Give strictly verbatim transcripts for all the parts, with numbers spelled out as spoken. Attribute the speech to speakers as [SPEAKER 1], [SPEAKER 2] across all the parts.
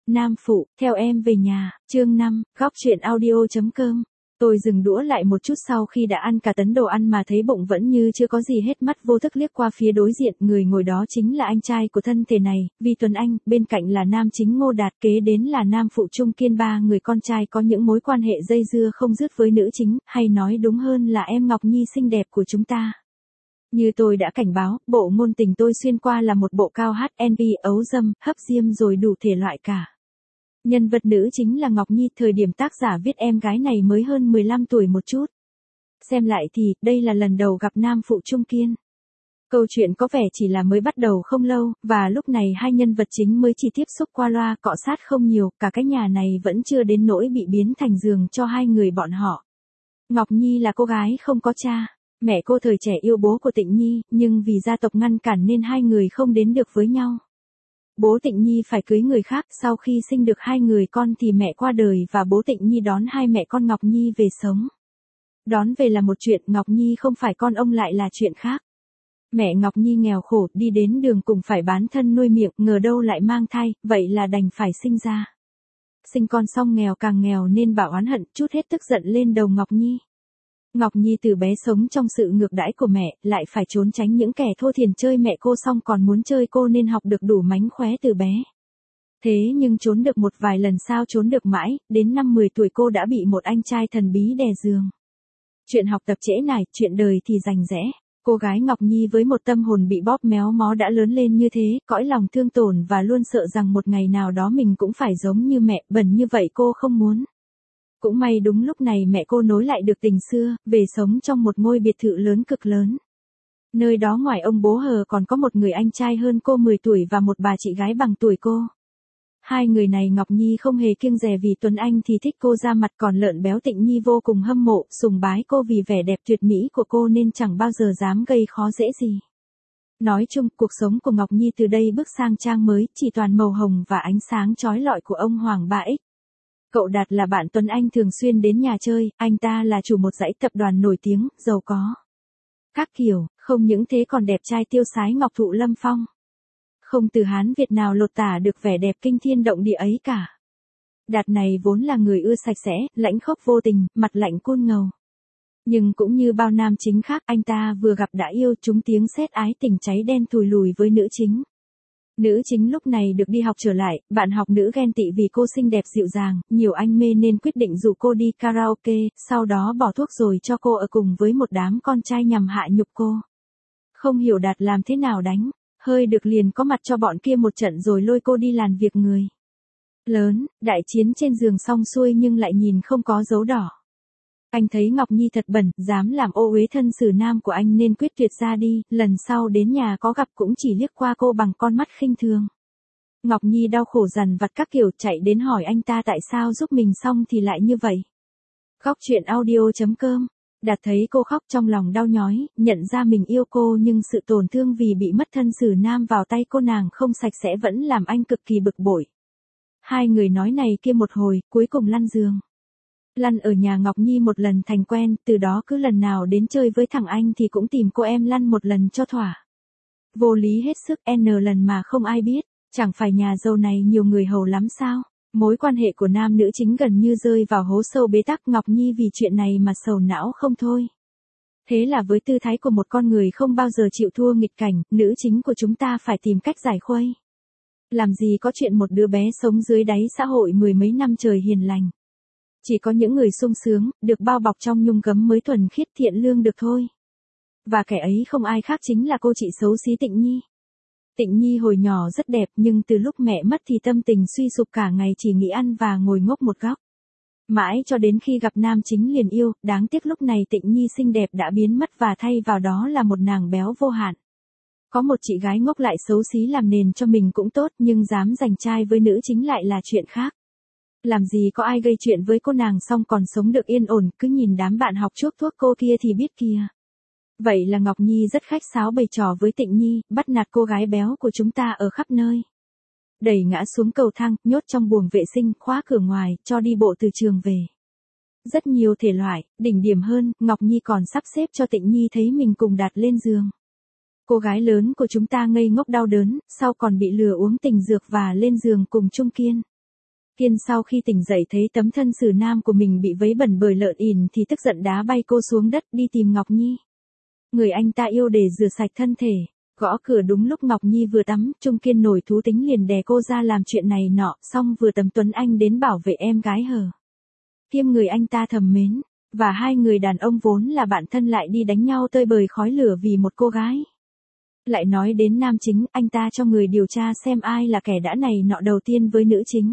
[SPEAKER 1] Nam phụ, theo em về nhà, chương năm, góc truyện audio.com. Tôi dừng đũa lại một chút sau khi đã ăn cả tấn đồ ăn mà thấy bụng vẫn như chưa có gì hết, mắt vô thức liếc qua phía đối diện, người ngồi đó chính là anh trai của thân thể này, Vi Tuấn Anh, bên cạnh là nam chính Ngô Đạt, kế đến là nam phụ Trung Kiên, ba người con trai có những mối quan hệ dây dưa không dứt với nữ chính, hay nói đúng hơn là em Ngọc Nhi xinh đẹp của chúng ta. Như tôi đã cảnh báo, bộ ngôn tình tôi xuyên qua là một bộ cao hát en pê, ấu dâm, hấp diêm rồi đủ thể loại cả. Nhân vật nữ chính là Ngọc Nhi, thời điểm tác giả viết em gái này mới hơn mười lăm tuổi một chút. Xem lại thì, đây là lần đầu gặp nam phụ Trung Kiên. Câu chuyện có vẻ chỉ là mới bắt đầu không lâu, và lúc này hai nhân vật chính mới chỉ tiếp xúc qua loa, cọ sát không nhiều, cả cái nhà này vẫn chưa đến nỗi bị biến thành giường cho hai người bọn họ. Ngọc Nhi là cô gái không có cha. Mẹ cô thời trẻ yêu bố của Tịnh Nhi, nhưng vì gia tộc ngăn cản nên hai người không đến được với nhau. Bố Tịnh Nhi phải cưới người khác, sau khi sinh được hai người con thì mẹ qua đời và bố Tịnh Nhi đón hai mẹ con Ngọc Nhi về sống. Đón về là một chuyện, Ngọc Nhi không phải con ông lại là chuyện khác. Mẹ Ngọc Nhi nghèo khổ, đi đến đường cùng phải bán thân nuôi miệng, ngờ đâu lại mang thai, vậy là đành phải sinh ra. Sinh con xong nghèo càng nghèo nên bảo oán hận, trút hết tức giận lên đầu Ngọc Nhi. Ngọc Nhi từ bé sống trong sự ngược đãi của mẹ, lại phải trốn tránh những kẻ thô thiển chơi mẹ cô xong còn muốn chơi cô nên học được đủ mánh khóe từ bé. Thế nhưng trốn được một vài lần sao trốn được mãi, đến năm mười tuổi cô đã bị một anh trai thần bí đè giường. Chuyện học tập trễ nải, chuyện đời thì rành rẽ. Cô gái Ngọc Nhi với một tâm hồn bị bóp méo mó đã lớn lên như thế, cõi lòng thương tổn và luôn sợ rằng một ngày nào đó mình cũng phải giống như mẹ, bẩn như vậy cô không muốn. Cũng may đúng lúc này mẹ cô nối lại được tình xưa, về sống trong một ngôi biệt thự lớn cực lớn. Nơi đó ngoài ông bố hờ còn có một người anh trai hơn cô mười tuổi và một bà chị gái bằng tuổi cô. Hai người này Ngọc Nhi không hề kiêng dè vì Tuấn Anh thì thích cô ra mặt, còn lợn béo Tịnh Nhi vô cùng hâm mộ, sùng bái cô vì vẻ đẹp tuyệt mỹ của cô nên chẳng bao giờ dám gây khó dễ gì. Nói chung, cuộc sống của Ngọc Nhi từ đây bước sang trang mới, chỉ toàn màu hồng và ánh sáng chói lọi của ông Hoàng ba X. Cậu Đạt là bạn Tuấn Anh thường xuyên đến nhà chơi, anh ta là chủ một dãy tập đoàn nổi tiếng, giàu có. Các kiểu, không những thế còn đẹp trai tiêu sái ngọc thụ lâm phong. Không từ Hán Việt nào lột tả được vẻ đẹp kinh thiên động địa ấy cả. Đạt này vốn là người ưa sạch sẽ, lãnh khốc vô tình, mặt lạnh côn ngầu. Nhưng cũng như bao nam chính khác, anh ta vừa gặp đã yêu, trúng tiếng sét ái tình cháy đen thùi lùi với nữ chính. Nữ chính lúc này được đi học trở lại, bạn học nữ ghen tị vì cô xinh đẹp dịu dàng, nhiều anh mê nên quyết định rủ cô đi karaoke, sau đó bỏ thuốc rồi cho cô ở cùng với một đám con trai nhằm hạ nhục cô. Không hiểu Đạt làm thế nào đánh, hơi được liền có mặt cho bọn kia một trận rồi lôi cô đi làm việc người lớn, đại chiến trên giường xong xuôi nhưng lại nhìn không có dấu đỏ. Anh thấy Ngọc Nhi thật bẩn, dám làm ô uế thân xử nam của anh nên quyết tuyệt ra đi, lần sau đến nhà có gặp cũng chỉ liếc qua cô bằng con mắt khinh thường. Ngọc Nhi đau khổ dằn vặt các kiểu, chạy đến hỏi anh ta tại sao giúp mình xong thì lại như vậy. Góc truyện audio.com. Đạt thấy cô khóc trong lòng đau nhói, nhận ra mình yêu cô nhưng sự tổn thương vì bị mất thân xử nam vào tay cô nàng không sạch sẽ vẫn làm anh cực kỳ bực bội. Hai người nói này kia một hồi, cuối cùng lăn giường. Lăn ở nhà Ngọc Nhi một lần thành quen, từ đó cứ lần nào đến chơi với thằng anh thì cũng tìm cô em lăn một lần cho thỏa. Vô lý hết sức, n lần mà không ai biết, chẳng phải nhà giàu này nhiều người hầu lắm sao? Mối quan hệ của nam nữ chính gần như rơi vào hố sâu bế tắc, Ngọc Nhi vì chuyện này mà sầu não không thôi. Thế là với tư thái của một con người không bao giờ chịu thua nghịch cảnh, nữ chính của chúng ta phải tìm cách giải khuây. Làm gì có chuyện một đứa bé sống dưới đáy xã hội mười mấy năm trời hiền lành. Chỉ có những người sung sướng, được bao bọc trong nhung gấm mới thuần khiết thiện lương được thôi. Và kẻ ấy không ai khác chính là cô chị xấu xí Tịnh Nhi. Tịnh Nhi hồi nhỏ rất đẹp nhưng từ lúc mẹ mất thì tâm tình suy sụp, cả ngày chỉ nghĩ ăn và ngồi ngốc một góc. Mãi cho đến khi gặp nam chính liền yêu, đáng tiếc lúc này Tịnh Nhi xinh đẹp đã biến mất và thay vào đó là một nàng béo vô hạn. Có một chị gái ngốc lại xấu xí làm nền cho mình cũng tốt nhưng dám giành trai với nữ chính lại là chuyện khác. Làm gì có ai gây chuyện với cô nàng xong còn sống được yên ổn, cứ nhìn đám bạn học chuốc thuốc cô kia thì biết kìa. Vậy là Ngọc Nhi rất khách sáo bày trò với Tịnh Nhi, bắt nạt cô gái béo của chúng ta ở khắp nơi. Đẩy ngã xuống cầu thang, nhốt trong buồng vệ sinh, khóa cửa ngoài, cho đi bộ từ trường về. Rất nhiều thể loại, đỉnh điểm hơn, Ngọc Nhi còn sắp xếp cho Tịnh Nhi thấy mình cùng Đạt lên giường. Cô gái lớn của chúng ta ngây ngốc đau đớn, sau còn bị lừa uống tình dược và lên giường cùng Trung Kiên. Kiên sau khi tỉnh dậy thấy tấm thân xử nam của mình bị vấy bẩn bởi lợn ỉn thì tức giận đá bay cô xuống đất đi tìm Ngọc Nhi. Người anh ta yêu để rửa sạch thân thể, gõ cửa đúng lúc Ngọc Nhi vừa tắm, Trung Kiên nổi thú tính liền đè cô ra làm chuyện này nọ, xong vừa tầm Tuấn Anh đến bảo vệ em gái hờ. Kiêm người anh ta thầm mến, và hai người đàn ông vốn là bạn thân lại đi đánh nhau tơi bời khói lửa vì một cô gái. Lại nói đến nam chính, anh ta cho người điều tra xem ai là kẻ đã này nọ đầu tiên với nữ chính.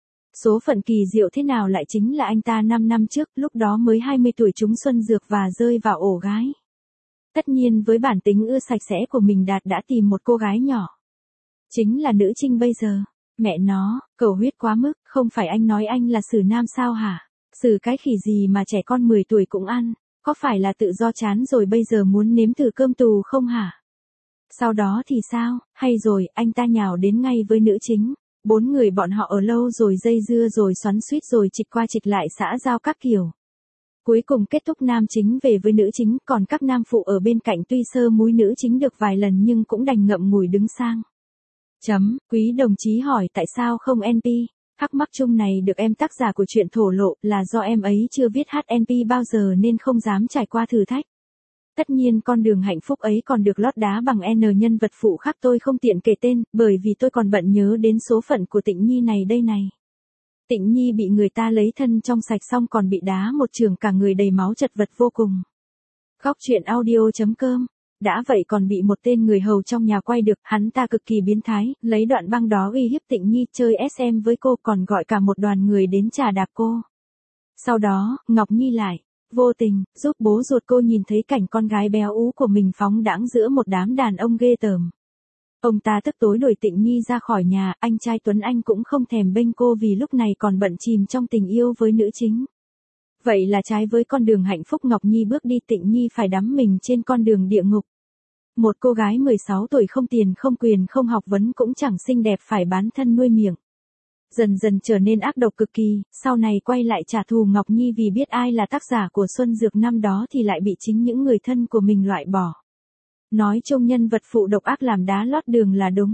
[SPEAKER 1] Số phận kỳ diệu thế nào lại chính là anh ta năm năm trước, lúc đó mới hai mươi tuổi trúng xuân dược và rơi vào ổ gái. Tất nhiên với bản tính ưa sạch sẽ của mình Đạt đã tìm một cô gái nhỏ. Chính là nữ Trinh bây giờ. Mẹ nó, cầu huyết quá mức, không phải anh nói anh là xử nam sao hả? Xử cái khỉ gì mà trẻ con mười tuổi cũng ăn, có phải là tự do chán rồi bây giờ muốn nếm thử cơm tù không hả? Sau đó thì sao, hay rồi, anh ta nhào đến ngay với nữ chính. Bốn người bọn họ ở lâu rồi dây dưa rồi xoắn xuýt rồi chịch qua chịch lại xã giao các kiểu. Cuối cùng kết thúc nam chính về với nữ chính, còn các nam phụ ở bên cạnh tuy sơ múi nữ chính được vài lần nhưng cũng đành ngậm ngùi đứng sang. Chấm, quý đồng chí hỏi tại sao không en pê? Thắc mắc chung này được em tác giả của chuyện thổ lộ là do em ấy chưa viết hát en pê bao giờ nên không dám trải qua thử thách. Tất nhiên con đường hạnh phúc ấy còn được lót đá bằng N nhân vật phụ khác tôi không tiện kể tên, bởi vì tôi còn bận nhớ đến số phận của Tịnh Nhi này đây này. Tịnh Nhi bị người ta lấy thân trong sạch xong còn bị đá một trường cả người đầy máu chật vật vô cùng. Góc truyện audio chấm com. Đã vậy còn bị một tên người hầu trong nhà quay được, hắn ta cực kỳ biến thái, lấy đoạn băng đó uy hiếp Tịnh Nhi chơi ét em với cô còn gọi cả một đoàn người đến chà đạp cô. Sau đó, Ngọc Nhi lại, vô tình, giúp bố ruột cô nhìn thấy cảnh con gái béo ú của mình phóng đãng giữa một đám đàn ông ghê tởm. Ông ta tức tối đuổi Tịnh Nhi ra khỏi nhà, anh trai Tuấn Anh cũng không thèm bênh cô vì lúc này còn bận chìm trong tình yêu với nữ chính. Vậy là trái với con đường hạnh phúc Ngọc Nhi bước đi, Tịnh Nhi phải đắm mình trên con đường địa ngục. Một cô gái mười sáu tuổi không tiền không quyền không học vấn cũng chẳng xinh đẹp phải bán thân nuôi miệng. Dần dần trở nên ác độc cực kỳ, sau này quay lại trả thù Ngọc Nhi vì biết ai là tác giả của Xuân Dược năm đó thì lại bị chính những người thân của mình loại bỏ. Nói chung nhân vật phụ độc ác làm đá lót đường là đúng.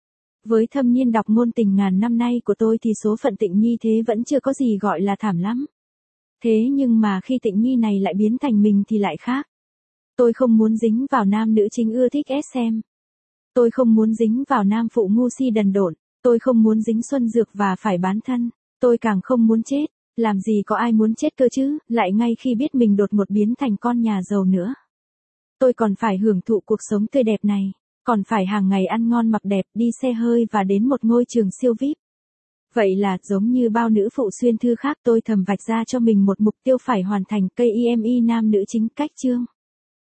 [SPEAKER 1] Với thâm niên đọc ngôn tình ngàn năm nay của tôi thì số phận Tịnh Nhi thế vẫn chưa có gì gọi là thảm lắm. Thế nhưng mà khi Tịnh Nhi này lại biến thành mình thì lại khác. Tôi không muốn dính vào nam nữ chính ưa thích ét em. Tôi không muốn dính vào nam phụ ngu si đần độn. Tôi không muốn dính xuân dược và phải bán thân. Tôi càng không muốn chết. Làm gì có ai muốn chết cơ chứ, lại ngay khi biết mình đột ngột biến thành con nhà giàu nữa. Tôi còn phải hưởng thụ cuộc sống tươi đẹp này. Còn phải hàng ngày ăn ngon mặc đẹp, đi xe hơi và đến một ngôi trường siêu vi ai pi. Vậy là, giống như bao nữ phụ xuyên thư khác tôi thầm vạch ra cho mình một mục tiêu phải hoàn thành, cây eme nam nữ chính cách chương.